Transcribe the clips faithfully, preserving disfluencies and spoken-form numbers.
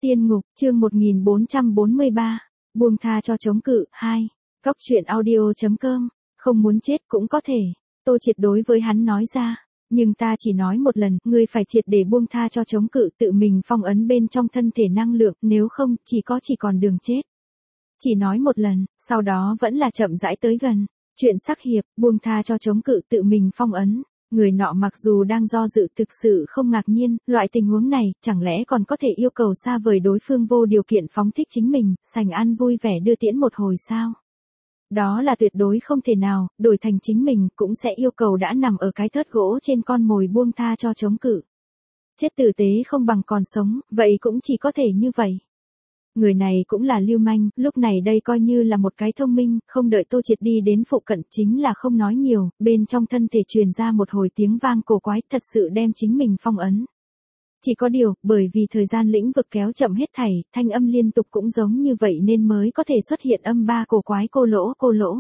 Tiên ngục, chương một nghìn bốn trăm bốn mươi ba, buông tha cho chống cự, hai. Góc truyện audio chấm com, không muốn chết cũng có thể. Tô Triệt đối với hắn nói ra, nhưng ta chỉ nói một lần, ngươi phải triệt để buông tha cho chống cự, tự mình phong ấn bên trong thân thể năng lượng, nếu không, chỉ có chỉ còn đường chết. Chỉ nói một lần, sau đó vẫn là chậm rãi tới gần. Chuyện sắc hiệp, buông tha cho chống cự, tự mình phong ấn. Người nọ mặc dù đang do dự thực sự không ngạc nhiên, loại tình huống này, chẳng lẽ còn có thể yêu cầu xa vời đối phương vô điều kiện phóng thích chính mình, sành ăn vui vẻ đưa tiễn một hồi sao? Đó là tuyệt đối không thể nào, đổi thành chính mình, cũng sẽ yêu cầu đã nằm ở cái thớt gỗ trên con mồi buông tha cho chống cự. Chết tử tế không bằng còn sống, vậy cũng chỉ có thể như vậy. Người này cũng là lưu manh, lúc này đây coi như là một cái thông minh, không đợi Tô Triệt đi đến phụ cận chính là không nói nhiều, bên trong thân thể truyền ra một hồi tiếng vang cổ quái, thật sự đem chính mình phong ấn. Chỉ có điều, bởi vì thời gian lĩnh vực kéo chậm hết thảy, thanh âm liên tục cũng giống như vậy nên mới có thể xuất hiện âm ba cổ quái cô lỗ cô lỗ.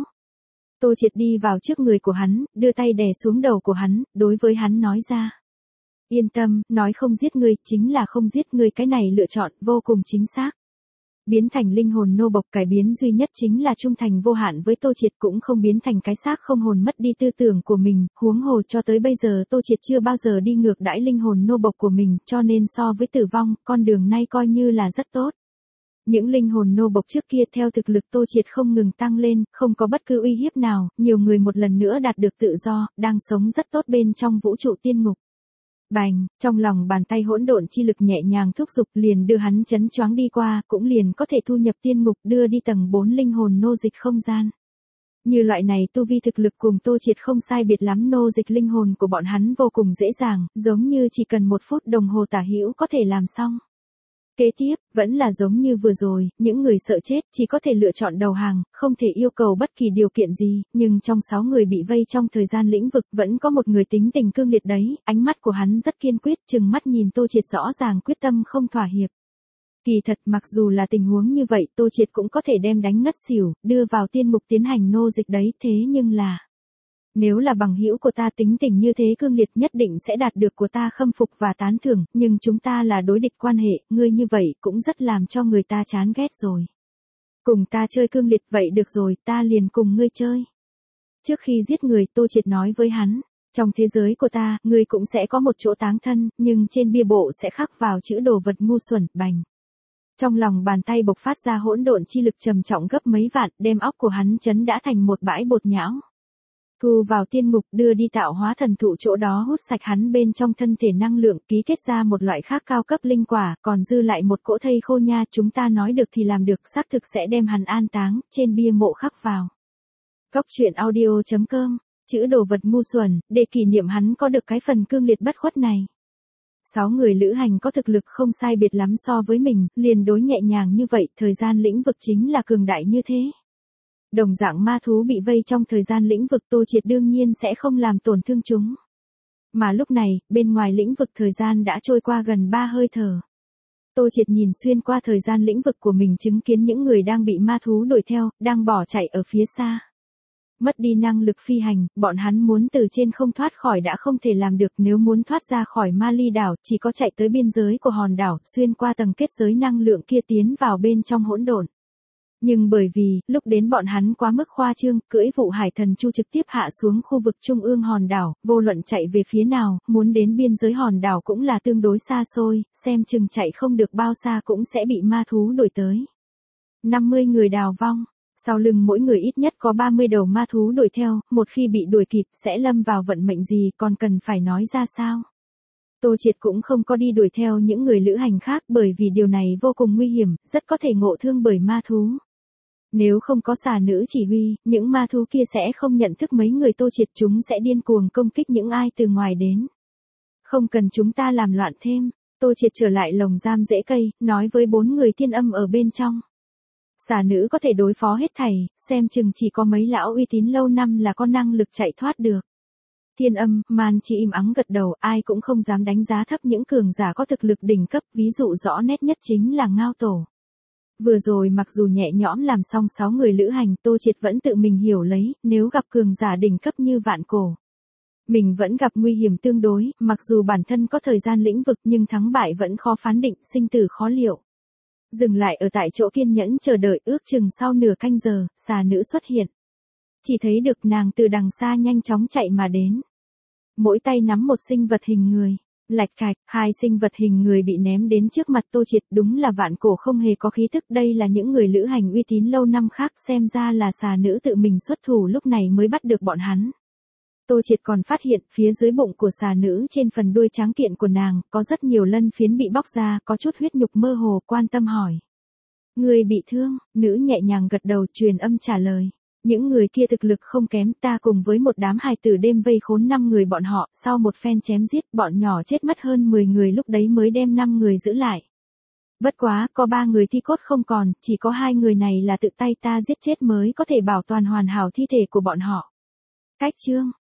Tô Triệt đi vào trước người của hắn, đưa tay đè xuống đầu của hắn, đối với hắn nói ra. Yên tâm, nói không giết ngươi, chính là không giết ngươi, cái này lựa chọn vô cùng chính xác. Biến thành linh hồn nô bộc, cải biến duy nhất chính là trung thành vô hạn với Tô Triệt, cũng không biến thành cái xác không hồn mất đi tư tưởng của mình, huống hồ cho tới bây giờ Tô Triệt chưa bao giờ đi ngược đãi linh hồn nô bộc của mình, cho nên so với tử vong, con đường này coi như là rất tốt. Những linh hồn nô bộc trước kia theo thực lực Tô Triệt không ngừng tăng lên, không có bất cứ uy hiếp nào, nhiều người một lần nữa đạt được tự do, đang sống rất tốt bên trong vũ trụ tiên ngục. Bành, trong lòng bàn tay hỗn độn chi lực nhẹ nhàng thúc giục liền đưa hắn chấn choáng đi qua, cũng liền có thể thu nhập tiên ngục đưa đi tầng bốn linh hồn nô dịch không gian. Như loại này tu vi thực lực cùng Tô Triệt không sai biệt lắm, nô dịch linh hồn của bọn hắn vô cùng dễ dàng, giống như chỉ cần một phút đồng hồ tả hữu có thể làm xong. Kế tiếp, vẫn là giống như vừa rồi, những người sợ chết chỉ có thể lựa chọn đầu hàng, không thể yêu cầu bất kỳ điều kiện gì, nhưng trong sáu người bị vây trong thời gian lĩnh vực vẫn có một người tính tình cương liệt đấy, ánh mắt của hắn rất kiên quyết, chừng mắt nhìn Tô Triệt rõ ràng quyết tâm không thỏa hiệp. Kỳ thật mặc dù là tình huống như vậy Tô Triệt cũng có thể đem đánh ngất xỉu, đưa vào tiên ngục tiến hành nô dịch đấy, thế nhưng là... Nếu là bằng hữu của ta tính tình như thế cương liệt nhất định sẽ đạt được của ta khâm phục và tán thưởng, nhưng chúng ta là đối địch quan hệ, ngươi như vậy cũng rất làm cho người ta chán ghét rồi. Cùng ta chơi cương liệt vậy được rồi, ta liền cùng ngươi chơi. Trước khi giết người Tô Triệt nói với hắn, trong thế giới của ta, ngươi cũng sẽ có một chỗ táng thân, nhưng trên bia bộ sẽ khắc vào chữ đồ vật ngu xuẩn, bành. Trong lòng bàn tay bộc phát ra hỗn độn chi lực trầm trọng gấp mấy vạn, đem óc của hắn chấn đã thành một bãi bột nhão. Thu vào tiên ngục đưa đi tạo hóa thần thụ chỗ đó hút sạch hắn bên trong thân thể năng lượng, ký kết ra một loại khác cao cấp linh quả, còn dư lại một cỗ thây khô nha, chúng ta nói được thì làm được, xác thực sẽ đem hắn an táng, trên bia mộ khắc vào. Góc truyện audio chấm com, chữ đồ vật ngu xuẩn, để kỷ niệm hắn có được cái phần cương liệt bất khuất này. Sáu người lữ hành có thực lực không sai biệt lắm so với mình, liền đối nhẹ nhàng như vậy, thời gian lĩnh vực chính là cường đại như thế. Đồng dạng ma thú bị vây trong thời gian lĩnh vực Tô Triệt đương nhiên sẽ không làm tổn thương chúng. Mà lúc này, bên ngoài lĩnh vực thời gian đã trôi qua gần ba hơi thở. Tô Triệt nhìn xuyên qua thời gian lĩnh vực của mình chứng kiến những người đang bị ma thú đuổi theo, đang bỏ chạy ở phía xa. Mất đi năng lực phi hành, bọn hắn muốn từ trên không thoát khỏi đã không thể làm được, nếu muốn thoát ra khỏi Ma Ly đảo, chỉ có chạy tới biên giới của hòn đảo, xuyên qua tầng kết giới năng lượng kia tiến vào bên trong hỗn độn. Nhưng bởi vì, lúc đến bọn hắn quá mức khoa trương, cưỡi vụ hải thần chu trực tiếp hạ xuống khu vực trung ương hòn đảo, vô luận chạy về phía nào, muốn đến biên giới hòn đảo cũng là tương đối xa xôi, xem chừng chạy không được bao xa cũng sẽ bị ma thú đuổi tới. năm mươi người đào vong, sau lưng mỗi người ít nhất có ba mươi đầu ma thú đuổi theo, một khi bị đuổi kịp sẽ lâm vào vận mệnh gì còn cần phải nói ra sao. Tô Triệt cũng không có đi đuổi theo những người lữ hành khác bởi vì điều này vô cùng nguy hiểm, rất có thể ngộ thương bởi ma thú. Nếu không có xà nữ chỉ huy, những ma thú kia sẽ không nhận thức mấy người Tô Triệt, chúng sẽ điên cuồng công kích những ai từ ngoài đến. Không cần chúng ta làm loạn thêm, Tô Triệt trở lại lồng giam rễ cây, nói với bốn người thiên âm ở bên trong. Xà nữ có thể đối phó hết thảy, xem chừng chỉ có mấy lão uy tín lâu năm là có năng lực chạy thoát được. Thiên âm, Man chỉ im ắng gật đầu, ai cũng không dám đánh giá thấp những cường giả có thực lực đỉnh cấp, ví dụ rõ nét nhất chính là Ngao Tổ. Vừa rồi mặc dù nhẹ nhõm làm xong sáu người lữ hành, Tô Triệt vẫn tự mình hiểu lấy, nếu gặp cường giả đỉnh cấp như Vạn Cổ. Mình vẫn gặp nguy hiểm tương đối, mặc dù bản thân có thời gian lĩnh vực nhưng thắng bại vẫn khó phán định, sinh tử khó liệu. Dừng lại ở tại chỗ kiên nhẫn chờ đợi ước chừng sau nửa canh giờ, xà nữ xuất hiện. Chỉ thấy được nàng từ đằng xa nhanh chóng chạy mà đến. Mỗi tay nắm một sinh vật hình người. Lạch cạch, hai sinh vật hình người bị ném đến trước mặt Tô Triệt, đúng là vạn cổ không hề có khí thức. Đây là những người lữ hành uy tín lâu năm khác, xem ra là xà nữ tự mình xuất thủ lúc này mới bắt được bọn hắn. Tô Triệt còn phát hiện phía dưới bụng của xà nữ trên phần đuôi trắng kiện của nàng, có rất nhiều lân phiến bị bóc ra, có chút huyết nhục mơ hồ, quan tâm hỏi. Người bị thương, nữ nhẹ nhàng gật đầu truyền âm trả lời. Những người kia thực lực không kém, ta cùng với một đám hài tử đêm vây khốn năm người bọn họ, sau một phen chém giết, bọn nhỏ chết mất hơn mười người, lúc đấy mới đem năm người giữ lại. Bất quá, có ba người thi cốt không còn, chỉ có hai người này là tự tay ta giết chết mới có thể bảo toàn hoàn hảo thi thể của bọn họ. Cách chương